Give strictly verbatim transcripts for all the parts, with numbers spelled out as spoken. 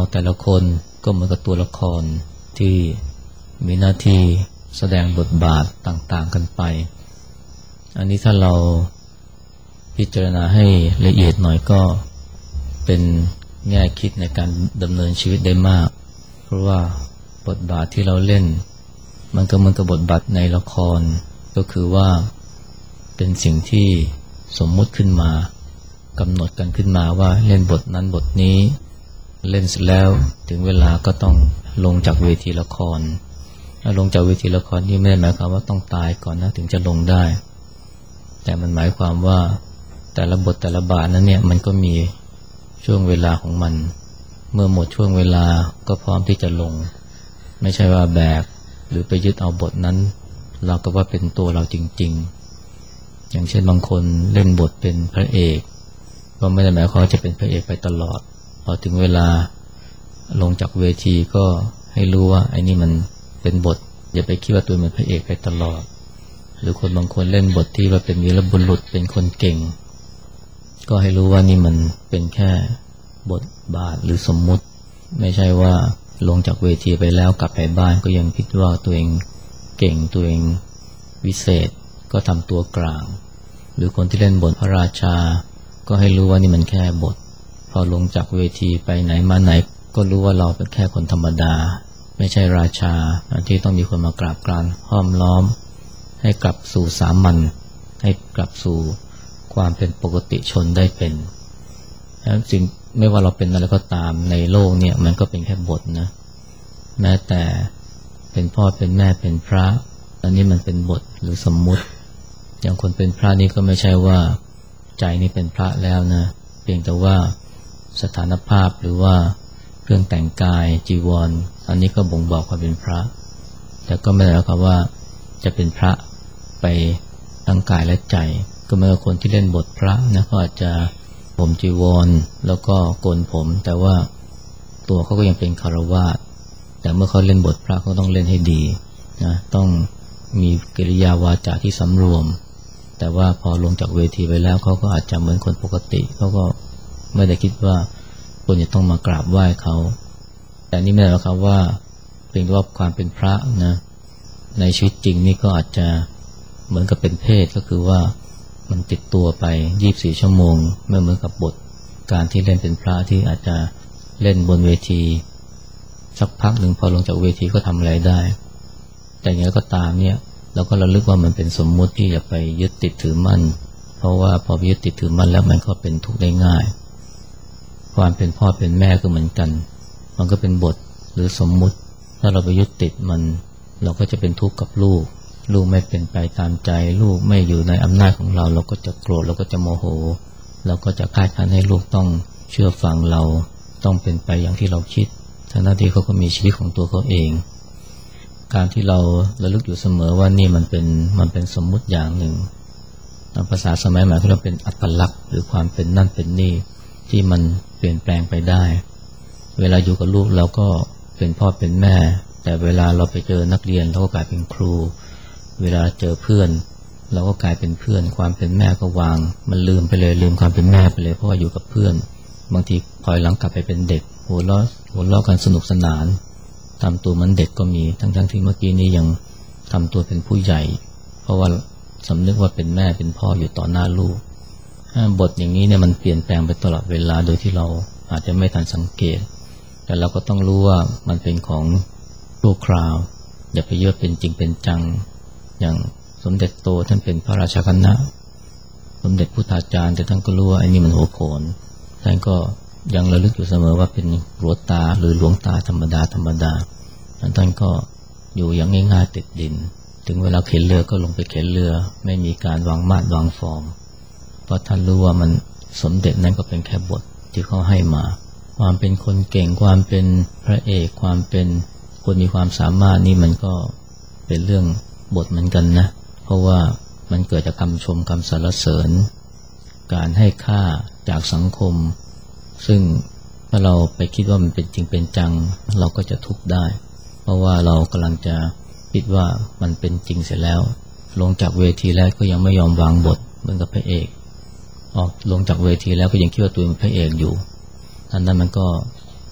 แต่ละคนก็เหมือนกับตัวละครที่มีหน้าที่แสดงบทบาทต่างๆกันไปอันนี้ถ้าเราพิจารณาให้ละเอียดหน่อยก็เป็นแง่คิดในการดำเนินชีวิตได้มากเพราะว่าบทบาทที่เราเล่นมันก็เหมือนกับบทบาทในละครก็คือว่าเป็นสิ่งที่สมมุติขึ้นมากำหนดกันขึ้นมาว่าเล่นบทนั้นบทนี้เล่นเสร็จแล้วถึงเวลาก็ต้องลงจากเวทีละครลงจากเวทีละครนี่ไม่ได้หมายความว่าต้องตายก่อนนะถึงจะลงได้แต่มันหมายความว่าแต่ละบทแต่ละบาทนั้นเนี่ยมันก็มีช่วงเวลาของมันเมื่อหมดช่วงเวลาก็พร้อมที่จะลงไม่ใช่ว่าแบกหรือไปยึดเอาบทนั้นเราก็ว่าเป็นตัวเราจริงๆอย่างเช่นบางคนเล่นบทเป็นพระเอกก็ไม่ได้หมายความว่าจะเป็นพระเอกไปตลอดพอถึงเวลาลงจากเวทีก็ให้รู้ว่าไอ้นี่มันเป็นบทอย่าไปคิดว่าตัวเป็นพระเอกไปตลอดหรือคนบางคนเล่นบทที่ว่าเป็นวีรบุรุษเป็นคนเก่งก็ให้รู้ว่านี่มันเป็นแค่บทบาทหรือสมมุติไม่ใช่ว่าลงจากเวทีไปแล้วกลับไปบ้านก็ยังคิดว่าตัวเองเก่งตัวเองวิเศษก็ทำตัวกลางหรือคนที่เล่นบทพระราชาก็ให้รู้ว่านี่มันแค่บทพอลงจากเวทีไปไหนมาไหนก็รู้ว่าเราเป็นแค่คนธรรมดาไม่ใช่ราชาที่ต้องมีคนมากราบกรานห้อมล้อมให้กลับสู่สามัญให้กลับสู่ความเป็นปกติชนได้เป็นสิ่งไม่ว่าเราเป็นอะไรก็ตามในโลกเนี่ยมันก็เป็นแค่บทนะแม้แต่เป็นพ่อเป็นแม่เป็นพระอันนี้มันเป็นบทหรือสมมุติอย่างคนเป็นพระนี่ก็ไม่ใช่ว่าใจนี่เป็นพระแล้วนะเพียงแต่ว่าสถานภาพหรือว่าเครื่องแต่งกายจีวร อ, อันนี้ก็บ่งบอกความเป็นพระแต่ก็ไม่ได้หมายความว่าจะเป็นพระไปทั้งกายและใจก็เหมือนกับคนที่เล่นบทพระนะก็อาจจะผมจีวรแล้วก็โกนผมแต่ว่าตัวเขาก็ยังเป็นคฤหัสถ์แต่เมื่อเขาเล่นบทพระเขาต้องเล่นให้ดีนะต้องมีกิริยาวาจาที่สำรวมแต่ว่าพอลงจากเวทีไปแล้วเขาก็อาจจะเหมือนคนปกติเขาก็ไม่ได้คิดว่าคนจะต้องมากราบไหว้เขาแต่นี่ไม่ได้หมายความว่าเป็นว่าความเป็นพระนะในชีวิตจริงนี่ก็อาจจะเหมือนกับเป็นเพศก็คือว่ามันติดตัวไปยี่สิบสี่ชั่วโมงไม่เหมือนกับบทการที่เล่นเป็นพระที่อาจจะเล่นบนเวทีสักพักหนึ่งพอลงจากเวทีก็ทำอะไรได้แต่อย่างไรก็ตามเนี่ยเราก็ระลึกว่ามันเป็นสมมุติที่จะไปยึดติดถือมั่นเพราะว่าพอยึดติดถือมั่นแล้วมันก็เป็นทุกข์ได้ง่ายความเป็นพ่อเป็นแม่ก็เหมือนกันมันก็เป็นบทหรือสมมุติถ้าเราไปยึดติดมันเราก็จะเป็นทุกข์กับลูกลูกไม่เป็นไปตามใจลูกไม่อยู่ในอำนาจของเราเราก็จะโกรธเราก็จะโมโหเราก็จะคาดคั้นให้ลูกต้องเชื่อฟังเราต้องเป็นไปอย่างที่เราคิดทั้งที่เขาก็มีชีวิตของตัวเขาเองการที่เราระลึกอยู่เสมอว่านี่มันเป็นมันเป็นสมมุติอย่างหนึ่งตามภาษาสมัยใหม่ที่เราเป็นอัตลักษณ์หรือความเป็นนั่นเป็นนี่ที่มันเปลี่ยนแปลงไปได้เวลาอยู่กับลูกเราก็เป็นพ่อเป็นแม่แต่เวลาเราไปเจอนักเรียนเราก็กลายเป็นครูเวลาเจอเพื่อนเราก็กลายเป็นเพื่อนความเป็นแม่ก็วางมันลืมไปเลยลืมความเป็นแม่ไปเลยเพราะว่าอยู่กับเพื่อนบางทีพลอยหลังกลับไปเป็นเด็กหัวเราะหัวเราะกันสนุกสนานทำตัวเหมือนเด็กก็มีทั้งๆที่เมื่อกี้นี้ยังทำตัวเป็นผู้ใหญ่เพราะว่าสำนึกว่าเป็นแม่เป็นพ่ออยู่ต่อหน้าลูกบทอย่างนี้เนี่ยมันเปลี่ยนแปลงไปตลอดเวลาโดยที่เราอาจจะไม่ทันสังเกตแต่เราก็ต้องรู้ว่ามันเป็นของชั่วคราวอย่าไปเยอะเป็นจริงเป็นจังอย่างสมเด็จโตท่านเป็นพระราชคณะสมเด็จพุทธาจารย์แต่ท่านก็รู้ว่าไอ้นี่มันหัวโขนท่านก็ยังระลึกอยู่เสมอว่าเป็นหลวงตาหรือหลวงตาธรรมดาธรรมดาท่านก็อยู่อย่างง่ายๆติดดินถึงเวลาเข็นเรือก็ลงไปเข็นเรือไม่มีการวางมาตรวางฟอร์มเพราะท่านรู้ว่ามันสมเด็จนั้นก็เป็นแค่บทที่เขาให้มาความเป็นคนเก่งความเป็นพระเอกความเป็นคนมีความสามารถนี่มันก็เป็นเรื่องบทเหมือนกันนะเพราะว่ามันเกิดจากคำชมคำสรรเสริญการให้ค่าจากสังคมซึ่งถ้าเราไปคิดว่ามันเป็นจริงเป็นจังเราก็จะทุกข์ได้เพราะว่าเรากำลังจะคิดว่ามันเป็นจริงเสร็จแล้วลงจากเวทีแล้วก็ยังไม่ยอมวางบทเหมือนกับพระเอกออกลงจากเวทีแล้วก็ยังคิดว่าตัวเองเป็นพระเอกอยู่อันนั้นมันก็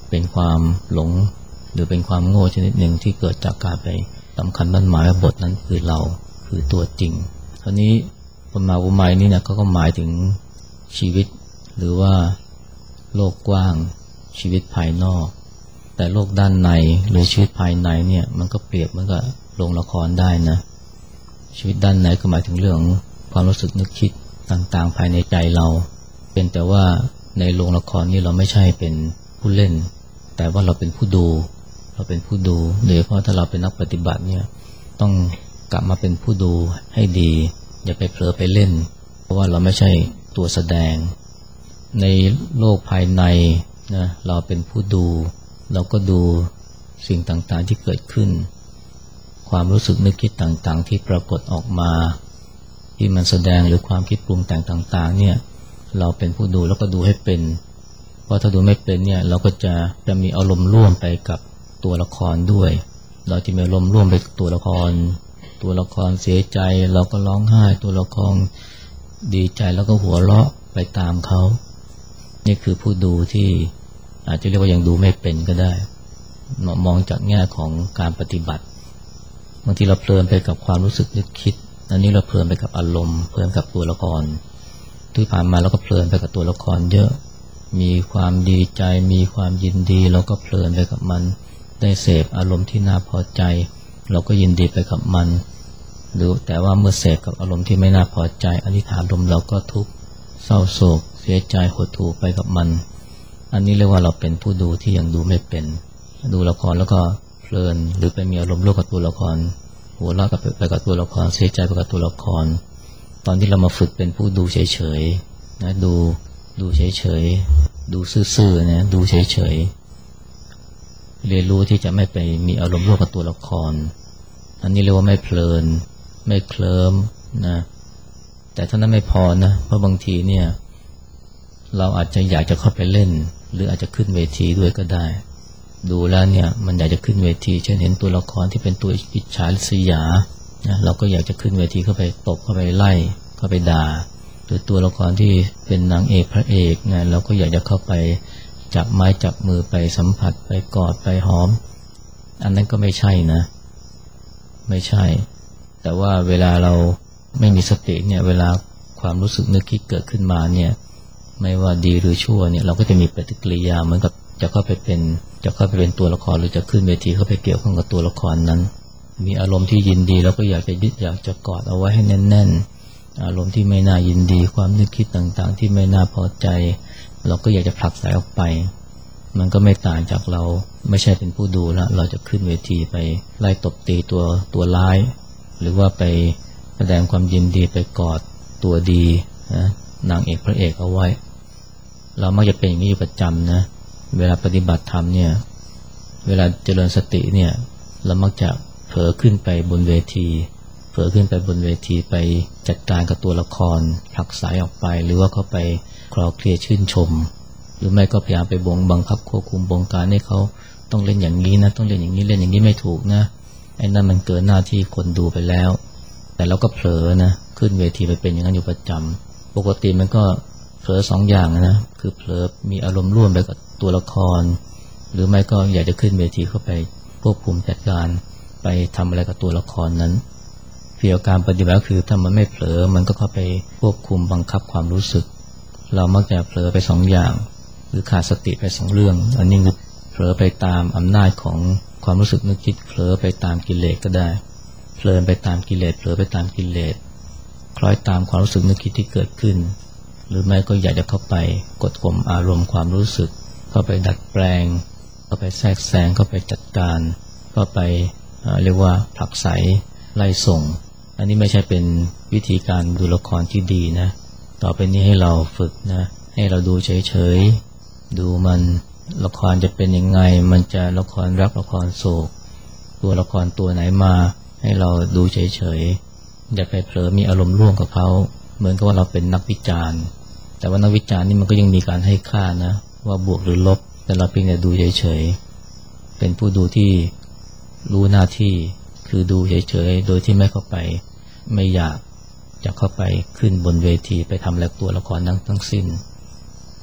เป็นความหลงหรือเป็นความโง่ชนิดหนึ่งที่เกิดจากการไปสำคัญมั่นหมายว่าบทนั้นคือเราคือตัวจริงคราวนี้ปมาอุไมยนี่นะเขาก็หมายถึงชีวิตหรือว่าโลกกว้างชีวิตภายนอกแต่โลกด้านในหรือชีวิตภายในเนี่ยมันก็เปรียบเหมือนกับโรงละครได้นะชีวิตด้านในก็หมายถึงเรื่องความรู้สึกนึกคิดต่างๆภายในใจเราเป็นแต่ว่าในโรงละครนี่เราไม่ใช่เป็นผู้เล่นแต่ว่าเราเป็นผู้ดูเราเป็นผู้ดูโดยเฉพาะถ้าเราเป็นนักปฏิบัติเนี่ยต้องกลับมาเป็นผู้ดูให้ดีอย่าไปเผลอไปเล่นเพราะว่าเราไม่ใช่ตัวแสดงในโลกภายในนะเราเป็นผู้ดูเราก็ดูสิ่งต่างๆที่เกิดขึ้นความรู้สึกนึกคิดต่างๆที่ปรากฏออกมาที่มันแสดงหรือความคิดปรุงแต่งต่างๆเนี่ยเราเป็นผู้ดูแล้วก็ดูให้เป็นเพราะถ้าดูไม่เป็นเนี่ยเราก็จะจะมีอารมณ์ร่วมไปกับตัวละครด้วยเราจะมีอารมณ์ร่วมไปกับตัวละครตัวละครเสียใจเราก็ร้องไห้ตัวละครดีใจแล้วก็หัวเราะไปตามเขานี่คือผู้ดูที่อาจจะเรียกว่ายังดูไม่เป็นก็ได้มองจากแง่ของการปฏิบัติบางทีเราเพลินไปกับความรู้สึกนึกคิดอันนี้เราเพลินไปกับอารมณ์เพลินกับตัวละครที่ผ่านมาเราก็เพลินไปกับตัวละครเยอะมีความดีใจมีความยินดีเราก็เพลินไปกับมันได้เสพอารมณ์ที่น่าพอใจเราก็ยินดีไปกับมันหรือแต่ว่าเมื่อเสพกับอารมณ์ที่ไม่น่าพอใจอนิจฐานลมเราก็ทุกข์เศร้าโศกเสียใจหดหู่ไปกับมันอันนี้เรียกว่าเราเป็นผู้ดูที่ยังดูไม่เป็นดูละครแล้วก็เพลินหรือไปมีอารมณ์ร่วมกับตัวละครหัวเราะกับไปกับตัวละครเสียใจไปกับตัวละครตอนที่เรามาฝึกเป็นผู้ดูเฉยๆนะดูดูเฉยๆดูซื่อๆนะดูเฉยๆเรียนรู้ที่จะไม่ไปมีอารมณ์ร่วมกับตัวละครอันนี้เรียกว่าไม่เพลินไม่เคลิ้มนะแต่ถ้านั้นไม่พอนะเพราะบางทีเนี่ยเราอาจจะอยากจะเข้าไปเล่นหรืออาจจะขึ้นเวทีด้วยก็ได้ดูแล้วเนี่ยมันอยากจะขึ้นเวทีเช่นเห็นตัวละครที่เป็นตัวอิจฉาริษยานะเราก็อยากจะขึ้นเวทีเข้าไปตบเข้าไปไล่เข้าไปด่าหรือตัวละครที่เป็นนางเอกพระเอกนะเราก็อยากจะเข้าไปจับไม้จับมือไปสัมผัสไปกอดไปหอมอันนั้นก็ไม่ใช่นะไม่ใช่แต่ว่าเวลาเราไม่มีสติเนี่ยเวลาความรู้สึกนึกคิดเกิดขึ้นมาเนี่ยไม่ว่าดีหรือชั่วเนี่ยเราก็จะมีปฏิกิริยาเหมือนกับจะเข้าไปเป็นจะเข้าไปเป็นตัวละครหรือจะขึ้นเวทีเข้าไปเกี่ยวข้องกับตัวละครนั้นมีอารมณ์ที่ยินดีแล้วก็อยากจะยึดอยากจะกอดเอาไว้ให้แน่นๆอารมณ์ที่ไม่น่ายินดีความนึกคิดต่างๆที่ไม่น่าพอใจเราก็อยากจะผลักไสออกไปมันก็ไม่ต่างจากเราไม่ใช่เป็นผู้ดูแล้วเราจะขึ้นเวทีไปไล่ตบตีตัวตัวร้ายหรือว่าไปแสดงความยินดีไปกอดตัวดีนะนางเอกพระเอกเอาไว้เรามักจะเป็นอย่างนี้อยู่ประจำนะเวลาปฏิบัติธรรมเนี่ยเวลาเจริญสติเนี่ยเรามักจะเผลอขึ้นไปบนเวทีเผลอขึ้นไปบนเวทีไปจัดการกับตัวละครผลักไสออกไปหรือว่าเขาไปคลอเคลียชื่นชมหรือไม่ก็พยายามไปบงบังคับควบคุมบงการให้เขาต้องเล่นอย่างนี้นะต้องเล่นอย่างนี้เล่นอย่างนี้ไม่ถูกนะไอ้นั่นมันเกินหน้าที่คนดูไปแล้วแต่เราก็เผลอนะขึ้นเวทีไปเป็นอย่างนั้นอยู่ประจำปกติมันก็เผลอสองอย่างนะคือเผลอมีอารมณ์ร่วมไปกับตัวละครหรือไม่ก็อยากจะขึ้นเวทีเข้าไปควบคุมจัดการไปทำอะไรกับตัวละครนั้นเพียงการปฏิบัติคือถ้ามันไม่เผลอมันก็เข้าไปควบคุมบังคับความรู้สึกเรามักจะเผลอไปสองอย่างหรือขาดสติไปสองเรื่องอันนี้คือเผลอไปตามอำนาจของความรู้สึกนึกคิดเผลอไปตามกิเลสก็ได้เพลินไปตามกิเลสเผลอไปตามกิเลสคล้อยตามความรู้สึกนึกคิดที่เกิดขึ้นหรือไม่ก็อยากจะเข้าไปกดข่มอารมณ์ความรู้สึกเข้าไปดัดแปลงเข้าไปแทรกแซงเข้าไปจัดการเข้าไปเรียกว่าผลักไสไล่ส่งอันนี้ไม่ใช่เป็นวิธีการดูละครที่ดีนะต่อไปนี้ให้เราฝึกนะให้เราดูเฉยๆดูมันละครจะเป็นยังไงมันจะละครรักละครโศกตัวละครตัวไหนมาให้เราดูเฉยๆอย่าไปเผลอมีอารมณ์ร่วมกับเขาเหมือนกับว่าเราเป็นนักวิจารณ์แต่ว่านักวิจารณ์นี่มันก็ยังมีการให้ค่านะว่าบวกหรือลบแต่เราเพียงแต่ดูเฉยๆเป็นผู้ดูที่รู้หน้าที่คือดูเฉยๆโดยที่ไม่เข้าไปไม่อยากจะเข้าไปขึ้นบนเวทีไปทำอะไรตัวละครนั้นทั้งสิ้น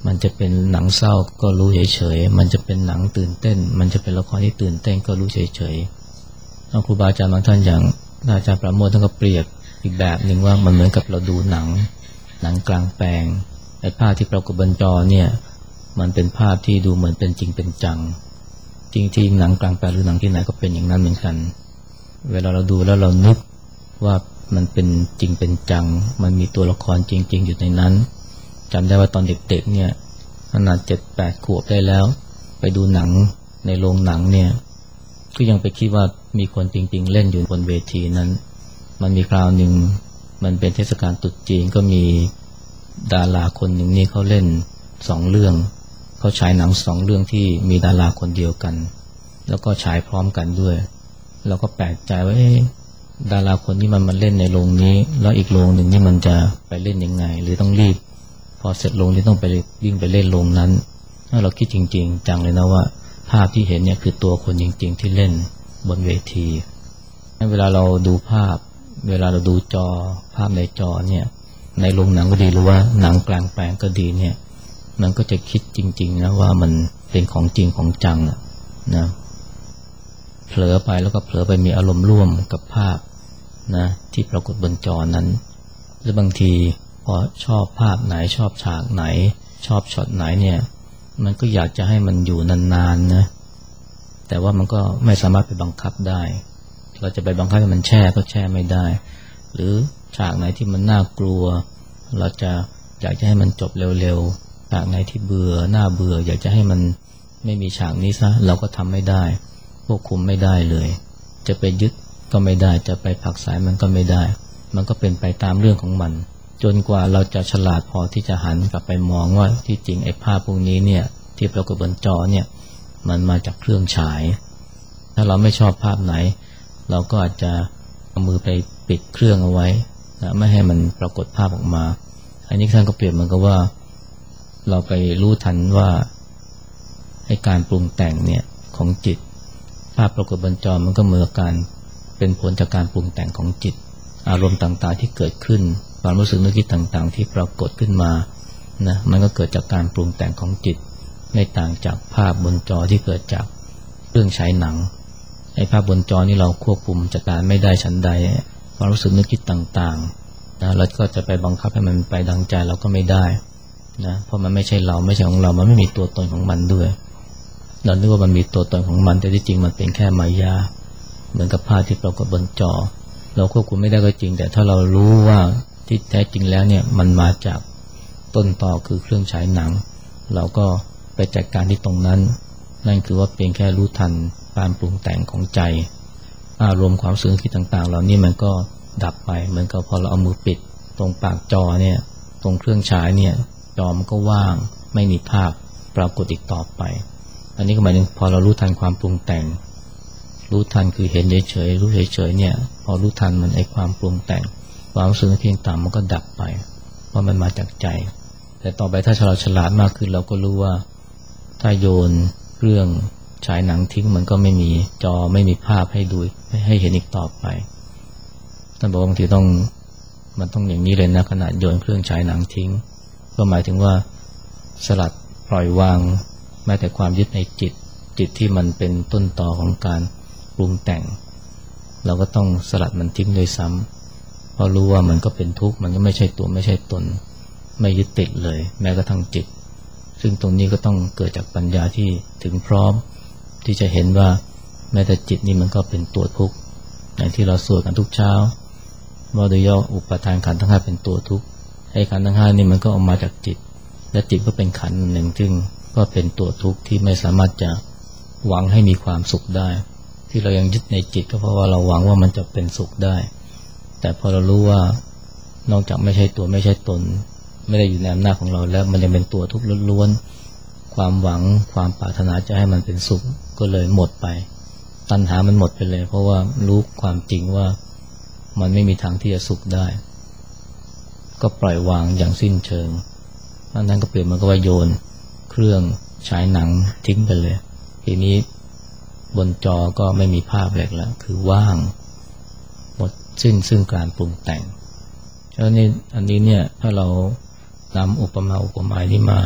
มันจะเป็นหนังเศร้าก็รู้เฉยๆมันจะเป็นหนังตื่นเต้นมันจะเป็นละครที่ตื่นเต้นก็รู้เฉยๆครูบาอาจารย์บางท่านอย่างอาจารย์ประโมทท่านก็เปรียบอีกแบบหนึ่งว่ามันเหมือนกับเราดูหนังหนังกลางแปลงไอ้ภาพที่ปรากฏบนจอเนี่ยมันเป็นภาพที่ดูเหมือนเป็นจริงเป็นจังจริงๆหนังกลางแปลงหรือหนังที่ไหนก็เป็นอย่างนั้นเหมือนกันเวลาเราดูแล้วเรานึกว่ามันเป็นจริงเป็นจังมันมีตัวละครจริงๆอยู่ในนั้นจำได้ว่าตอนเด็กๆเนี่ยขนาดเจ็ดแปดขวบได้แล้วไปดูหนังในโรงหนังเนี่ยก็ยังไปคิดว่ามีคนจริงๆเล่นอยู่บนเวทีนั้นมันมีคราวหนึ่งมันเป็นเทศกาลตรุษจีนก็มีดาราคนหนึ่งนี่เขาเล่นสองเรื่องเขาฉายหนังสองเรื่องที่มีดาราคนเดียวกันแล้วก็ฉายพร้อมกันด้วยเราก็แปลกใจว่าดาราคนที่มันมาเล่นในโรงนี้แล้วอีกโรงหนึ่งนี่มันจะไปเล่นยังไงหรือต้องรีบพอเสร็จโรงนี้ต้องไปวิ่งไปเล่นโรงนั้นถ้าเราคิดจริงๆจังเลยนะว่าภาพที่เห็นเนี่ยคือตัวคนจริงๆที่เล่นบนเวทีเวลาเราดูภาพเวลาเราดูจอภาพในจอเนี่ยในโรงหนังก็ดีหรือว่าหนังกลางแปลงก็ดีเนี่ยมันก็จะคิดจริงๆนะว่ามันเป็นของจริงของจังนะเผลอไปแล้วก็เผลอไปมีอารมณ์ร่วมกับภาพนะที่ปรากฏบนจอนั้นหรือบางทีพอชอบภาพไหนชอบฉากไหนชอบช็อตไหนเนี่ยมันก็อยากจะให้มันอยู่นานๆนะแต่ว่ามันก็ไม่สามารถไปบังคับได้เราจะไปบังคับให้มันแช่ก็แช่ไม่ได้หรือฉากไหนที่มันน่ากลัวเราจะอยากจะให้มันจบเร็วๆฉากไหนที่เบื่อน่าเบื่ออยากจะให้มันไม่มีฉากนี้ซะเราก็ทำไม่ได้ควบคุมไม่ได้เลยจะไปยึดก็ไม่ได้จะไปผลักไสมันก็ไม่ได้มันก็เป็นไปตามเรื่องของมันจนกว่าเราจะฉลาดพอที่จะหันกลับไปมองว่าที่จริงไอ้ภาพพวกนี้เนี่ยที่ปรากฏบนจอเนี่ยมันมาจากเครื่องฉายถ้าเราไม่ชอบภาพไหนเราก็อาจจะเอามือไปปิดเครื่องเอาไว้นะไม่ให้มันปรากฏภาพออกมาอันนี้ท่านก็เปรียบเหมือนกับว่าเราไปรู้ทันว่าให้การปรุงแต่งเนี่ยของจิตภาพปรากฏบนจอมันก็เหมือนการเป็นผลจากการปรุงแต่งของจิตอารมณ์ต่างๆที่เกิดขึ้นความรู้สึกนึกคิดต่างๆที่ปรากฏขึ้นมานะมันก็เกิดจากการปรุงแต่งของจิตไม่ต่างจากภาพบนจอที่เกิดจากเครื่องฉายหนังไอ้ภาพบนจอนี่เราควบคุมจัดการไม่ได้ฉันใดความรู้สึกนึกคิดต่างๆนะเราก็จะไปบังคับให้มันไปดังใจเราก็ไม่ได้นะเพราะมันไม่ใช่เราไม่ใช่ของเรามันไม่มีตัวตนของมันด้วยเราคิดว่ามันมีตัวตนของมันแต่ที่จริงมันเป็นแค่มายาเหมือนกับภาพที่ปรากฏบนจอเราควบคุมไม่ได้ก็จริงแต่ถ้าเรารู้ว่าที่แท้จริงแล้วเนี่ยมันมาจากต้นตอคือเครื่องฉายหนังเราก็ไปจัดการที่ตรงนั้นนั่นคือว่าเพียงแค่รู้ทันการปรุงแต่งของใจอารมณ์ความรู้สึกคิดต่างๆเหล่านี้มันก็ดับไปเหมือนกับพอเราเอามือปิดตรงปากจอเนี่ยตรงเครื่องฉายเนี่ยจอมันก็ว่างไม่มีภาพปรากฏอีกต่อไปอันนี้ก็หมายถึงพอเรารู้ทันความปรุงแต่งรู้ทันคือเห็นเฉยๆรู้เฉยๆเนี่ยพอรู้ทันมันไอ้ความปรุงแต่งความรู้สึกเพียงต่างมันก็ดับไปเพราะมันมาจากใจแต่ต่อไปถ้าเราฉลาดมากขึ้นเราก็รู้ว่าถ้าโยนเครื่องฉายหนังทิ้งมันก็ไม่มีจอไม่มีภาพให้ดูให้เห็นอีกต่อไปท่านบอกบางทีต้องมันต้องอย่างนี้เลยนะขณะโยนเครื่องฉายหนังทิ้งก็หมายถึงว่าสลัดปล่อยวางแม้แต่ความยึดในจิตจิตที่มันเป็นต้นตอของการปรุงแต่งเราก็ต้องสลัดมันทิ้งโดยซ้ำเพราะรู้ว่ามันก็เป็นทุกข์มันก็ไม่ใช่ตัวไม่ใช่ตนไม่ยึดติดเลยแม้กระทั่งจิตซึ่งตรงนี้ก็ต้องเกิดจากปัญญาที่ถึงพร้อมที่จะเห็นว่าแม้แต่จิตนี่มันก็เป็นตัวทุกข์อย่างที่เราสวดกันทุกเช้าว่าโดยย่ออุปาทานขันธ์ทั้งห้าเป็นตัวทุกข์ไอ้ขันธ์ทั้งห้านี่มันก็ออกมาจากจิตและจิตก็เป็นขันธ์หนึ่งซึ่งก็เป็นตัวทุกข์ที่ไม่สามารถจะหวังให้มีความสุขได้ที่เรายังยึดในจิตก็เพราะว่าเราหวังว่ามันจะเป็นสุขได้แต่พอเรารู้ว่านอกจากไม่ใช่ตัวไม่ใช่ตนไม่ได้อยู่ในอำนาจของเราแล้วมันยังเป็นตัวทุกข์ล้วนๆความหวังความปรารถนาจะให้มันเป็นสุขก็เลยหมดไปตัณหามันหมดไปเลยเพราะว่ารู้ความจริงว่ามันไม่มีทางที่จะสุขได้ก็ปล่อยวางอย่างสิ้นเชิงนั้นก็เปลี่ยนมันก็ว่าโยนเครื่องฉายหนังทิ้งไปเลยทีนี้บนจอก็ไม่มีภาพอะไรแล้วคือว่างหมดสิ้นซึ่งการปรุงแต่งแล้วนี่อันนี้เนี่ยถ้าเรานำอุปมาอุปไมยนี้มา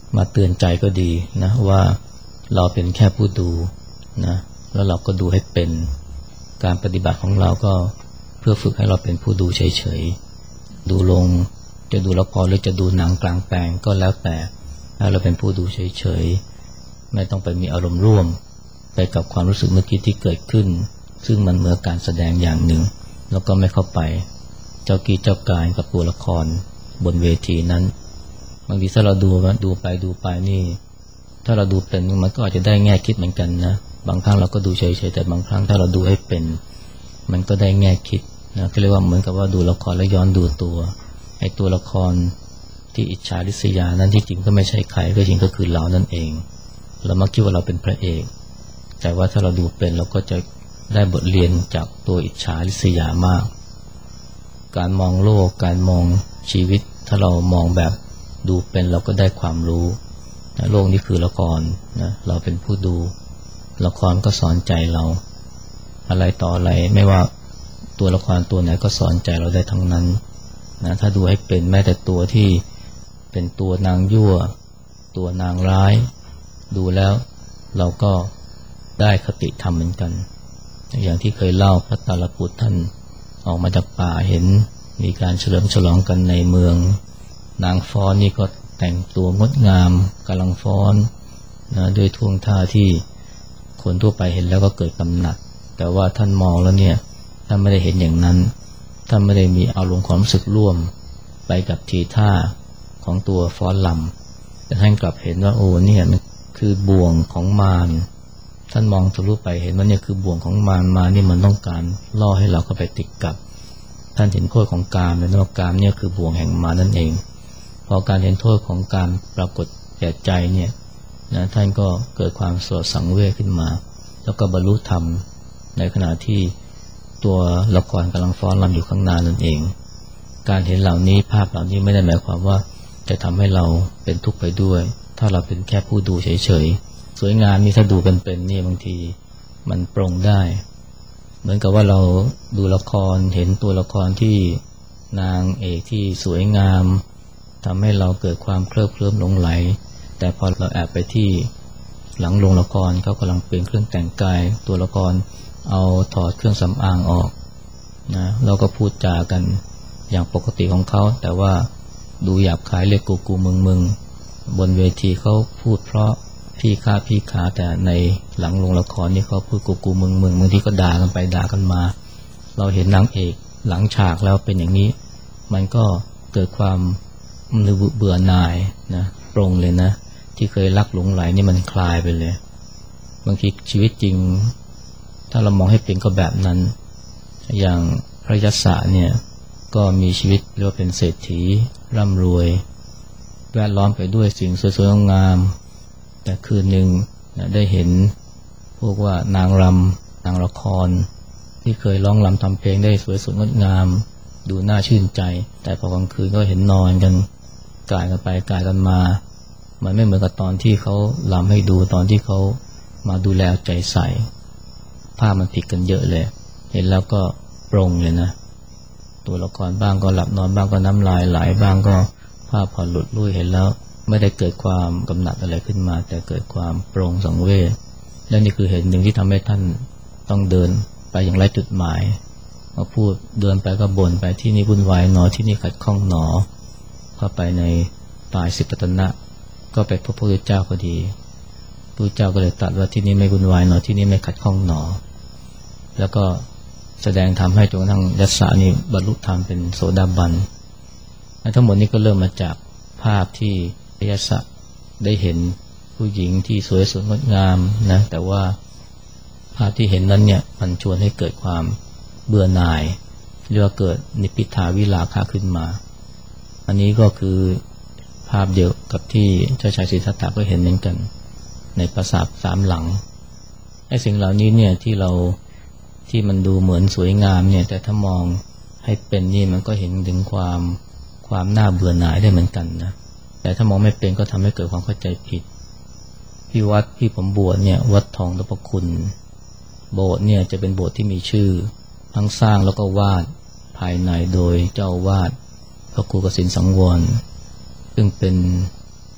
มาเตือนใจก็ดีนะว่าเราเป็นแค่ผู้ดูนะแล้วเราก็ดูให้เป็นการปฏิบัติของเราก็เพื่อฝึกให้เราเป็นผู้ดูเฉยๆดูลงจะดูละครหรือจะดูหนังกลางแปลงก็แล้วแต่ถ้าเราเป็นผู้ดูเฉยๆไม่ต้องไปมีอารมณ์ร่วมไปกับความรู้สึกเมื่อกี้ที่เกิดขึ้นซึ่งมันเหมือนการแสดงอย่างหนึ่งแล้วก็ไม่เข้าไปเจ้ากี้เจ้าการกับตัวละครบนเวทีนั้นบางทีถ้าเราดูดูไปดูไปนี่ถ้าเราดูเป็นมันก็อาจจะได้แง่คิดเหมือนกันนะบางครั้งเราก็ดูเฉยๆแต่บางครั้งถ้าเราดูให้เป็นมันก็ได้แง่คิดนะก็เรียกว่าเหมือนกับว่าดูละครแล้วย้อนดูตัวไอ้ตัวละครที่อิจฉาริษยานั้นที่จริงก็ไม่ใช่ใครก็จริงก็คือเรานั่นเองเรามักคิดว่าเราเป็นพระเอกแต่ว่าถ้าเราดูเป็นเราก็จะได้บทเรียนจากตัวอิจฉาริษยามากการมองโลกการมองชีวิตถ้าเรามองแบบดูเป็นเราก็ได้ความรู้นะโลกนี้คือละครนะเราเป็นผู้ดูละครก็สอนใจเราอะไรต่ออะไรไม่ว่าตัวละครตัวไหนก็สอนใจเราได้ทั้งนั้นนะถ้าดูให้เป็นแม้แต่ตัวที่เป็นตัวนางยั่วตัวนางร้ายดูแล้วเราก็ได้คติธรรมเหมือนกันอย่างที่เคยเล่าพระตาลปุตรท่านออกมาจากป่าเห็นมีการเฉลิมฉลองกันในเมืองนางฟ้อนนี่ก็แต่งตัวงดงามกำลังฟ้อนนะด้วยท่วงท่าที่คนทั่วไปเห็นแล้วก็เกิดกำหนัดแต่ว่าท่านมองแล้วเนี่ยท่านไม่ได้เห็นอย่างนั้นท่านไม่ได้มีอารมณ์ความรู้สึกร่วมไปกับทีท่าของตัวฟ้อนลำแต่ท่านกลับเห็นว่าโอ้เนี่ยมันคือบ่วงของมารท่านมองทะลุไปเห็นว่าเนี่ยคือบ่วงของมารมานี่มันต้องการล่อให้เราเข้าไปติดกับท่านเห็นโทษของกามเลยว่ากามเนี่ยคือบ่วงแห่งมารนั่นเองพอการเห็นโทษของการปรากฏแก่ใจเนี่ยนะท่านก็เกิดความสลดสังเวชขึ้นมาแล้วก็บรรลุธรรมในขณะที่ตัวละครกำลังฟ้อนรำอยู่ข้างหน้านั่นเองการเห็นเหล่านี้ภาพเหล่านี้ไม่ได้หมายความว่าจะทำให้เราเป็นทุกข์ไปด้วยถ้าเราเป็นแค่ผู้ดูเฉยๆสวยงามนี่ถ้าดูกันเป็นนี่บางทีมันปรงได้เหมือนกับว่าเราดูละครเห็นตัวละครที่นางเอกที่สวยงามทำให้เราเกิดความเคลิบเคลิ้มหลงไหลแต่พอเราแอบไปที่หลังโรงละครเขากำลังเปลี่ยนเครื่องแต่งกายตัวละครเอาถอดเครื่องสำอางออกนะเราก็พูดจากันอย่างปกติของเขาแต่ว่าดูหยาบคายเรียกกูกูมึงมึงบนเวทีเขาพูดเพราะพี่ข้าพี่ขาแต่ในหลังโรงละครนี่เขาพูดกูกูมึงมึงบางทีก็ด่ากันไปด่ากันมาเราเห็นนางเอกหลังฉากแล้วเป็นอย่างนี้มันก็เกิดความเบื่อหน่ายนะปรงเลยนะที่เคยรักหลงไหลนี่มันคลายไปเลยบางทีชีวิตจริงถ้าเรามองให้เป็นก็แบบนั้นอย่างพระยศเนี่ยก็มีชีวิตเรียกว่าเป็นเศรษฐีร่ำรวยแวดล้อมไปด้วยสิ่งสวยๆงามแต่คืนหนึ่งนะได้เห็นพวกว่านางรำนางละครที่เคยร้องรำทำเพลงได้สวยสดงดงามดูน่าชื่นใจแต่พอกลางคืนก็เห็นนอนกันกายกันไปกายกันมามันไม่เหมือนกับตอนที่เขารำให้ดูตอนที่เขามาดูแลใจใส่ภาพมันผิดกันเยอะเลยเห็นแล้วก็ปรงเลยนะตัวละครบ้างก็หลับนอนบ้างก็น้ำลายไหลบ้างก็ภาพผ่อนหลุดลุ่ยเห็นแล้วไม่ได้เกิดความกำหนัดอะไรขึ้นมาแต่เกิดความปรงสังเวชและนี่คือเหตุหนึ่งที่ทำให้ท่านต้องเดินไปอย่างไร้จุดหมายมาพูดเดินไปก็บ่นไปที่นี่วุ่นวายหนอที่นี่ขัดข้องหนอเข้าไปในป่าสิปตนะก็ไปพบพระพุทธเจ้าพอดีพระพุทธเจ้าก็เลยตรัสว่าที่นี่ไม่วุ่นวายหนอที่นี่ไม่ขัดข้องหนอแล้วก็แสดงธรรมให้จนกระทั่งยัสสะนี่บรรลุธรรมเป็นโสดาบันทั้งหมดนี้ก็เริ่มมาจากภาพที่ยัสสะได้เห็นผู้หญิงที่สวยสดงดงามนะแต่ว่าภาพที่เห็นนั้นเนี่ยมันชวนให้เกิดความเบื่อหน่ายเรียกว่าเกิดนิพพิทาวิราคะขึ้นมาอันนี้ก็คือภาพเดียวกับที่เจ้าชายสิทธัตถะก็เห็นเหมือนกันในปราสาทสามหลังไอ้สิ่งเหล่านี้เนี่ยที่เราที่มันดูเหมือนสวยงามเนี่ยแต่ถ้ามองให้เป็นนี่มันก็เห็นถึงความความน่าเบื่อหน่ายได้เหมือนกันนะแต่ถ้ามองไม่เป็นก็ทำให้เกิดความเข้าใจผิดที่วัดที่ผมบวชเนี่ยวัดทองนพคุณโบสถ์เนี่ยจะเป็นโบสถ์ที่มีชื่อทั้งสร้างแล้วก็วาดภายในโดยเจ้าวาดพระครูกสินสังวรซึ่งเป็น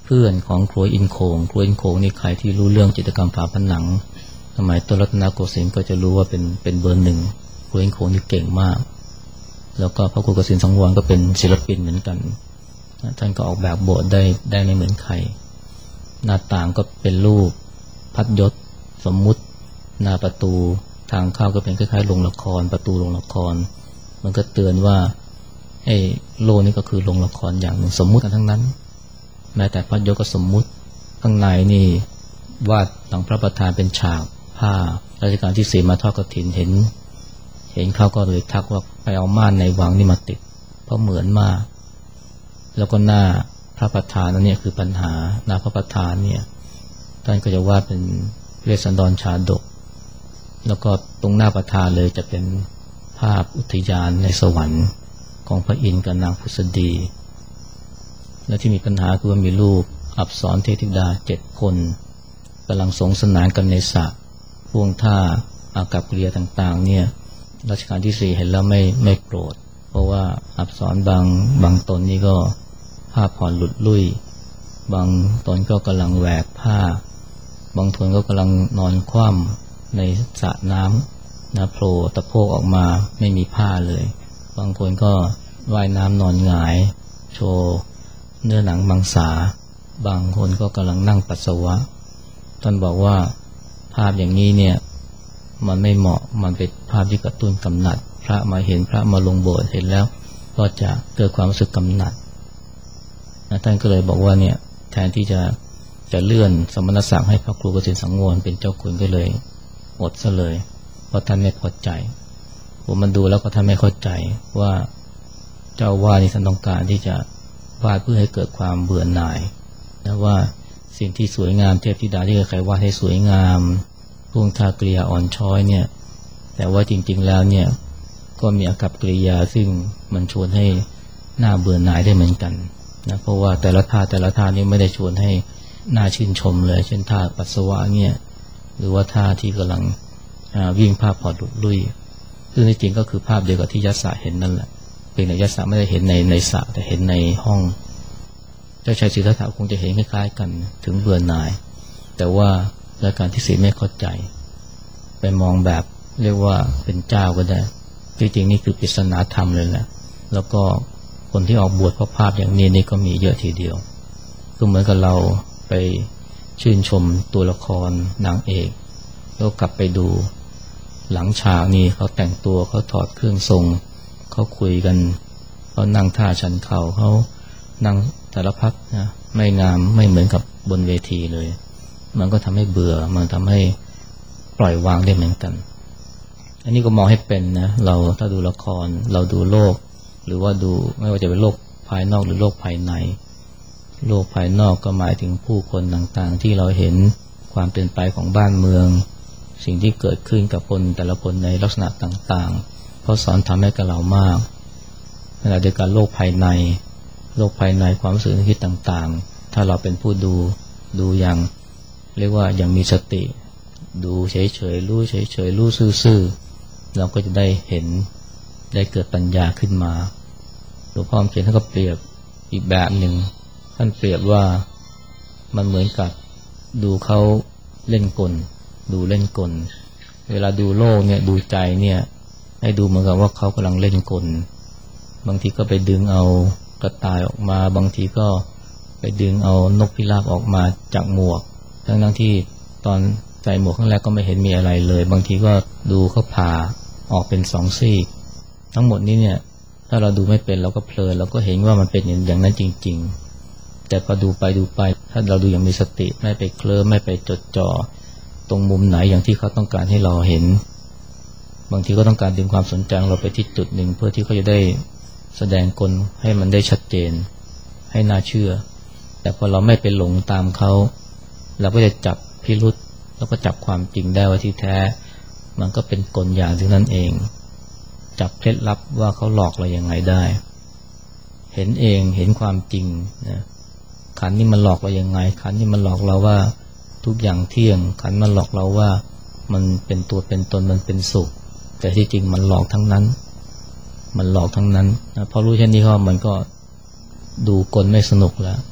เพื่อนของครัวอินโขงครัวอินโขงนี่ใครที่รู้เรื่องจิตรกรรมฝาผนังสมัยต้นรัตนโกสินทร์ก็จะรู้ว่าเป็นเป็นเบอร์หนึ่งครัวอินโขงนี่เก่งมากแล้วก็พระครูเกษมสังวรก็เป็นศิลปินเหมือนกันท่านก็ออกแบบโบสถ์ได้ได้ไม่เหมือนใครหน้าต่างก็เป็นรูปพัดยศสมมุติหน้าประตูทางเข้าก็เป็นคล้ายๆโรงละครประตูโรงละครมันก็เตือนว่าไอ้โลกนี้ก็คือโรงละครอย่างหนึ่งสมมุติกันทั้งนั้นแม้แต่พัดยศก็สมมุติข้างในนี่วาดหลังพระประธานเป็นฉากผ้ารัชกาลที่สี่มาทอดกฐินเห็นเห็นเขาก็เลยทักว่าไปเอาม่านในวังนี่มาติดเพราะเหมือนมากแล้วก็หน้าพระประธานนั่นเนี่ยคือปัญหาหน้าพระประธานเนี่ยท่านก็จะวาดเป็นเวสสันดรชาดกแล้วก็ตรงหน้าประธานเลยจะเป็นภาพอุทยานในสวรรค์ของพระอินทร์กับนางพุทธดีและที่มีปัญหาคือว่ามีรูปอัปสรเทพธิดาเจ็ดคนกำลังสงสนานกันในสระพ่วงท่าอากัปกิริยาต่างๆเนี่ยรัชกาลที่สี่เห็นแล้วไม่ไม่โกรธเพราะว่าอัปสรบางบางตนนี่ก็ผ้าผ่อนหลุดลุ่ยบางตนก็กำลังแหวกผ้าบางตนก็กำลังนอนคว่ำในสระน้ำนะโผล่ตะโพกออกมาไม่มีผ้าเลยบางคนก็ว่ายน้ำนอนหงายโชว์เนื้อหนังมังสาบางคนก็กำลังนั่งปัสสาวะท่านบอกว่าภาพอย่างนี้เนี่ยมันไม่เหมาะมันเป็นภาพที่กระตุ้นกำหนัดพระมาเห็นพระมาลงโบสถ์เห็นแล้วก็จะเกิดความรู้สึกกำหนัดนะท่านก็เลยบอกว่าเนี่ยแทนที่จะจะเลื่อนสมณศักดิ์ให้พระครูเกษมสังวรเป็นเจ้าคุณก็เลยอดซะเลยเพราะท่านไม่พอใจผมมันดูแล้วก็ท่านไม่เข้าใจว่าเจ้าว่านี่ท่านต้องการที่จะวาดเพื่อให้เกิดความเบื่อหน่ายนะว่าสิ่งที่สวยงามเทพธิดาที่ใครวาดให้สวยงามพวงท่ากริยาอ่อนช้อยเนี่ยแต่ว่าจริงๆแล้วเนี่ยก็มีอากัปกิริยาซึ่งมันชวนให้หน้าเบื่อหน่ายได้เหมือนกันนะเพราะว่าแต่ละท่าแต่ละท่านี่ไม่ได้ชวนให้น่าชื่นชมเลยเช่นท่าปัสสาวะเนี่ยหรือว่าท่าที่กำลังวิ่งภาพพอดหลุดลุ่ยซึ่งจริงๆก็คือภาพเดียวกับที่ยัสสะเห็นนั่นแหละเพียงแต่ยัสสะไม่ได้เห็นในในสระแต่เห็นในห้องเจ้าชายสิทธัตถะคงจะเห็นคล้ายๆกันถึงเบื่อหน่ายแต่ว่ารัชกาลที่สี่ไม่เข้าใจไปมองแบบเรียกว่าเป็นเจ้าก็ได้จริงๆนี่คือปริศนาธรรมเลยแหละแล้วก็คนที่ออกบวชเพราะภาพอย่างนี้นี่ก็มีเยอะทีเดียวก็เหมือนกับเราไปชื่นชมตัวละครนางเอกแล้วกลับไปดูหลังฉากนี่เขาแต่งตัวเขาถอดเครื่องทรงเขาคุยกันเขานั่งท่าชันเข่าเขานั่งแต่ละพักนะไม่งามไม่เหมือนกับบนเวทีเลยมันก็ทำให้เบื่อมันทำให้ปล่อยวางได้เหมือนกันอันนี้ก็มองให้เป็นนะเราถ้าดูละครเราดูโลกหรือว่าดูไม่ว่าจะเป็นโลกภายนอกหรือโลกภายในโลกภายนอกก็หมายถึงผู้คนต่างๆที่เราเห็นความเปลี่ยนไปของบ้านเมืองสิ่งที่เกิดขึ้นกับคนแต่ละคนในลักษณะต่างๆเขาสอนทำให้กับเรามากขณะเดียวกันโลกภายในโลกภายในความรู้สึกนึกคิดต่างๆถ้าเราเป็นผู้ดูดูอย่างเรียกว่าอย่างมีสติดูเฉยๆรู้เฉยๆรู้ซื่อๆเราก็จะได้เห็นได้เกิดปัญญาขึ้นมาหลวงพ่อเขียนท่านก็เปรียบอีกแบบหนึ่งท่านเปรียบว่ามันเหมือนกับดูเขาเล่นกลดูเล่นกลเวลาดูโลกเนี่ยดูใจเนี่ยให้ดูเหมือนกับว่าเขากำลังเล่นกลบางทีก็ไปดึงเอากระต่ายออกมาบางทีก็ไปดึงเอานกพิราบออกมาจากหมวกทั้งทั้งที่ตอนใส่หมวกครั้งแรกก็ไม่เห็นมีอะไรเลยบางทีก็ดูเขาผ่าออกเป็นสองซี่ทั้งหมดนี้เนี่ยถ้าเราดูไม่เป็นเราก็เพลินเราก็เห็นว่ามันเป็นอย่างนั้นจริงๆแต่พอดูไปดูไปถ้าเราดูอย่างมีสติไม่ไปเคลิ้มไม่ไปจดจ่อตรงมุมไหนอย่างที่เขาต้องการให้เราเห็นบางทีก็ต้องการดึงความสนใจเราไปที่จุดหนึ่งเพื่อที่เขาจะได้แสดงกลให้มันได้ชัดเจนให้น่าเชื่อแต่พอเราไม่ไปหลงตามเขาเราก็จะจับพิรุธแล้วก็จับความจริงได้ว่าที่แท้มันก็เป็นกลอย่างที่นั่นเองจับเคล็ดลับว่าเขาหลอกเรายังไงได้เห็นเองเห็นความจริงนะขันนี่มันหลอกเรายังไงขันนี่มันหลอกเราว่าทุกอย่างเที่ยงขันมันหลอกเราว่ามันเป็นตัวเป็นตนมันเป็นสุขแต่ที่จริงมันหลอกทั้งนั้นมันหลอกทั้งนั้นนะพอรู้เช่นนี้ก็มันก็ดูกลไม่สนุกแล้ว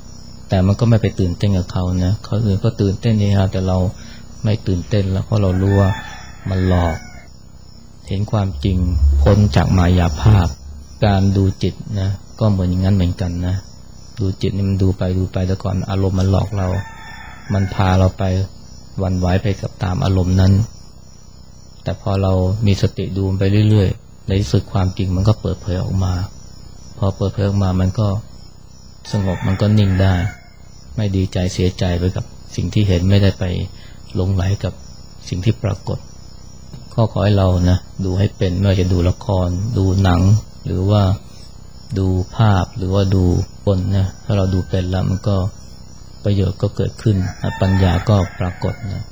แต่มันก็ไม่ไปตื่นเต้นกับเขานะเขาอื่นก็ตื่นเต้นนี่ฮะแต่เราไม่ตื่นเต้นแล้วเพราะเรารู้ว่ามันหลอกเห็นความจริงพ้นจากมายาภาพการดูจิตนะก็เหมือนอย่างนั้นเหมือนกันนะดูจิตนี่มันดูไปดูไปแต่ก่อนอารมณ์มันหลอกเรามันพาเราไปหวั่นไหวไปกับตามอารมณ์นั้นแต่พอเรามีสติดูไปเรื่อยๆในที่สุดความจริงมันก็เปิดเผยออกมาพอเปิดเผยออกมามันก็สงบมันก็นิ่งได้ไม่ดีใจเสียใจไปกับสิ่งที่เห็นไม่ได้ไปหลงไหลกับสิ่งที่ปรากฏก็ขอให้เรานะดูให้เป็นไม่ว่าจะดูละครดูหนังหรือว่าดูภาพหรือว่าดูบนนะถ้าเราดูเป็นแล้วมันก็ประโยชน์ก็เกิดขึ้นปัญญาก็ปรากฏนะ